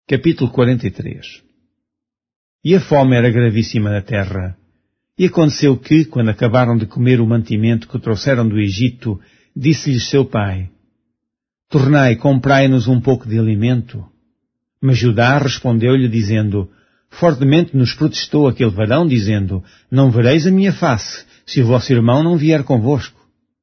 Capítulo 43. E a fome era gravíssima na terra. E aconteceu que, quando acabaram de comer o mantimento que trouxeram do Egito, disse-lhes seu pai: Tornai, comprai-nos um pouco de alimento. Mas Judá respondeu-lhe, dizendo: Fortemente nos protestou aquele varão, dizendo: Não vereis a minha face, se o vosso irmão não vier convosco.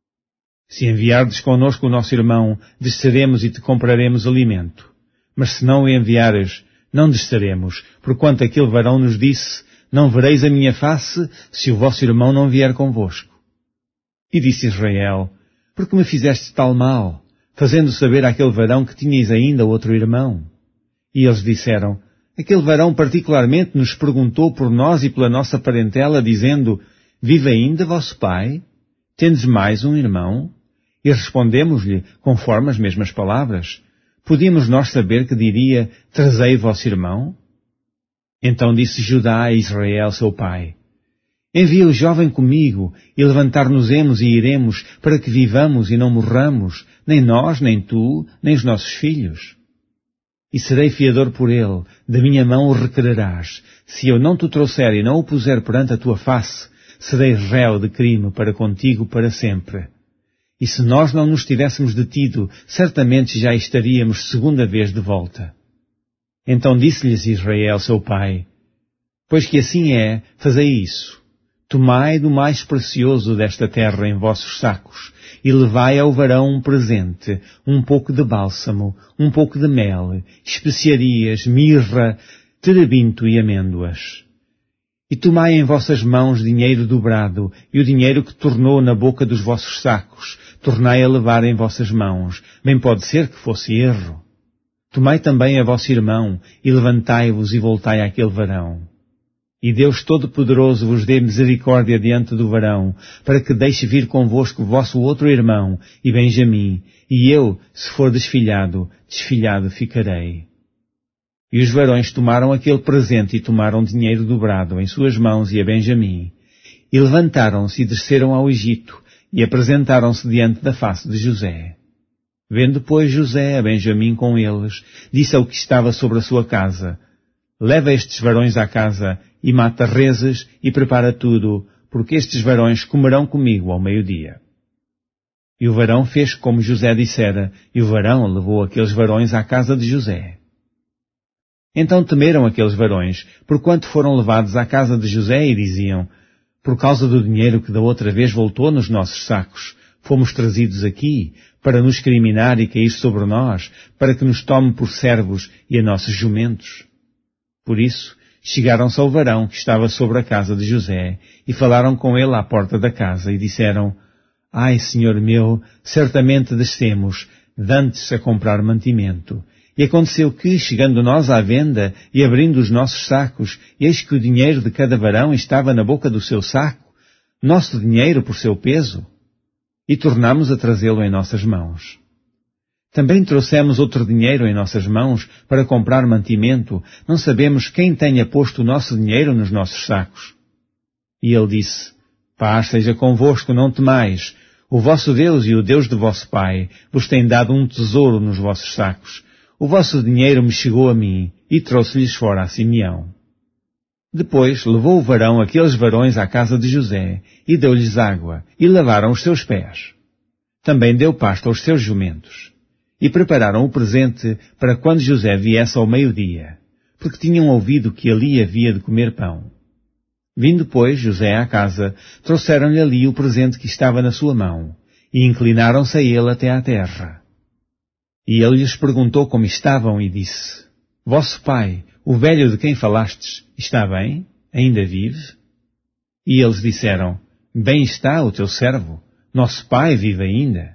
Se enviardes connosco o nosso irmão, desceremos e te compraremos alimento. Mas se não o enviares, não desceremos, porquanto aquele varão nos disse: Não vereis a minha face, se o vosso irmão não vier convosco. E disse Israel: Por que me fizeste tal mal, fazendo saber àquele varão que tinhais ainda outro irmão? E eles disseram: Aquele varão particularmente nos perguntou por nós e pela nossa parentela, dizendo: Vive ainda vosso pai? Tendes mais um irmão? E respondemos-lhe, conforme as mesmas palavras: Podíamos nós saber que diria: Trazei vosso irmão? Então disse Judá a Israel, seu pai: Envia o jovem comigo, e levantar-nos-emos e iremos, para que vivamos e não morramos, nem nós, nem tu, nem os nossos filhos. E serei fiador por ele, da minha mão o requererás. Se eu não te trouxer e não o puser perante a tua face, serei réu de crime para contigo para sempre. E se nós não nos tivéssemos detido, certamente já estaríamos segunda vez de volta. Então disse-lhes Israel, seu pai: Pois que assim é, fazei isso. Tomai do mais precioso desta terra em vossos sacos, e levai ao varão um presente, um pouco de bálsamo, um pouco de mel, especiarias, mirra, terebinto e amêndoas. E tomai em vossas mãos dinheiro dobrado, e o dinheiro que tornou na boca dos vossos sacos, tornai a levar em vossas mãos, bem pode ser que fosse erro. Tomai também a vosso irmão, e levantai-vos e voltai àquele varão. E Deus Todo-Poderoso vos dê misericórdia diante do varão, para que deixe vir convosco vosso outro irmão, e Benjamim, e eu, se for desfilhado ficarei. E os varões tomaram aquele presente e tomaram dinheiro dobrado em suas mãos e a Benjamim, e levantaram-se e desceram ao Egito, e apresentaram-se diante da face de José. Vendo, pois, José a Benjamim com eles, disse ao que estava sobre a sua casa: Leva estes varões à casa, e mata reses, e prepara tudo, porque estes varões comerão comigo ao meio-dia. E o varão fez como José dissera, e o varão levou aqueles varões à casa de José. Então temeram aqueles varões, porquanto foram levados à casa de José, e diziam: Por causa do dinheiro que da outra vez voltou nos nossos sacos, fomos trazidos aqui, para nos criminar e cair sobre nós, para que nos tome por servos e a nossos jumentos. Por isso, chegaram-se ao varão que estava sobre a casa de José, e falaram com ele à porta da casa, e disseram: Ai, senhor meu, certamente descemos, dantes a comprar mantimento. E aconteceu que, chegando nós à venda, e abrindo os nossos sacos, eis que o dinheiro de cada varão estava na boca do seu saco, nosso dinheiro por seu peso, e tornámos a trazê-lo em nossas mãos. Também trouxemos outro dinheiro em nossas mãos para comprar mantimento, não sabemos quem tenha posto o nosso dinheiro nos nossos sacos. E ele disse: Paz seja convosco, não temais. O vosso Deus e o Deus de vosso pai vos tem dado um tesouro nos vossos sacos. O vosso dinheiro me chegou a mim, e trouxe-lhes fora a Simeão. Depois levou o varão aqueles varões à casa de José, e deu-lhes água, e lavaram os seus pés. Também deu pasto aos seus jumentos. E prepararam o presente para quando José viesse ao meio-dia, porque tinham ouvido que ali havia de comer pão. Vindo, pois, José à casa, trouxeram-lhe ali o presente que estava na sua mão, e inclinaram-se a ele até à terra. E ele lhes perguntou como estavam, e disse: Vosso pai, o velho de quem falastes, está bem? Ainda vive? E eles disseram: Bem está o teu servo, nosso pai vive ainda.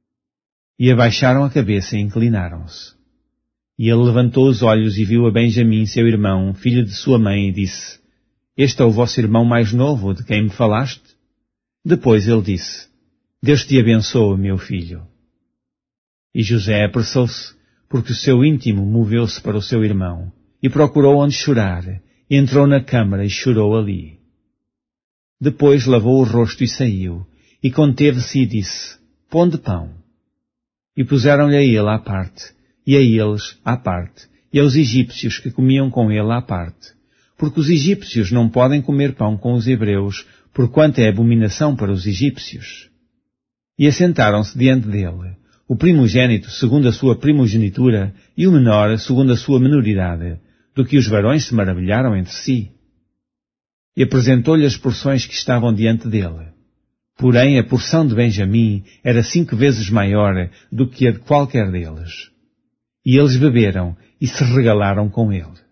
E abaixaram a cabeça e inclinaram-se. E ele levantou os olhos e viu a Benjamim, seu irmão, filho de sua mãe, e disse: Este é o vosso irmão mais novo, de quem me falaste? Depois ele disse: Deus te abençoe, meu filho. E José apressou-se, porque o seu íntimo moveu-se para o seu irmão, e procurou onde chorar, e entrou na câmara e chorou ali. Depois lavou o rosto e saiu, e conteve-se e disse: Pão de pão. E puseram-lhe a ele à parte, e a eles à parte, e aos egípcios que comiam com ele à parte, porque os egípcios não podem comer pão com os hebreus, porquanto é abominação para os egípcios. E assentaram-se diante dele, o primogênito segundo a sua primogenitura e o menor segundo a sua menoridade, do que os varões se maravilharam entre si. E apresentou-lhe as porções que estavam diante dele. Porém, a porção de Benjamim era 5 vezes maior do que a de qualquer deles. E eles beberam e se regalaram com ele.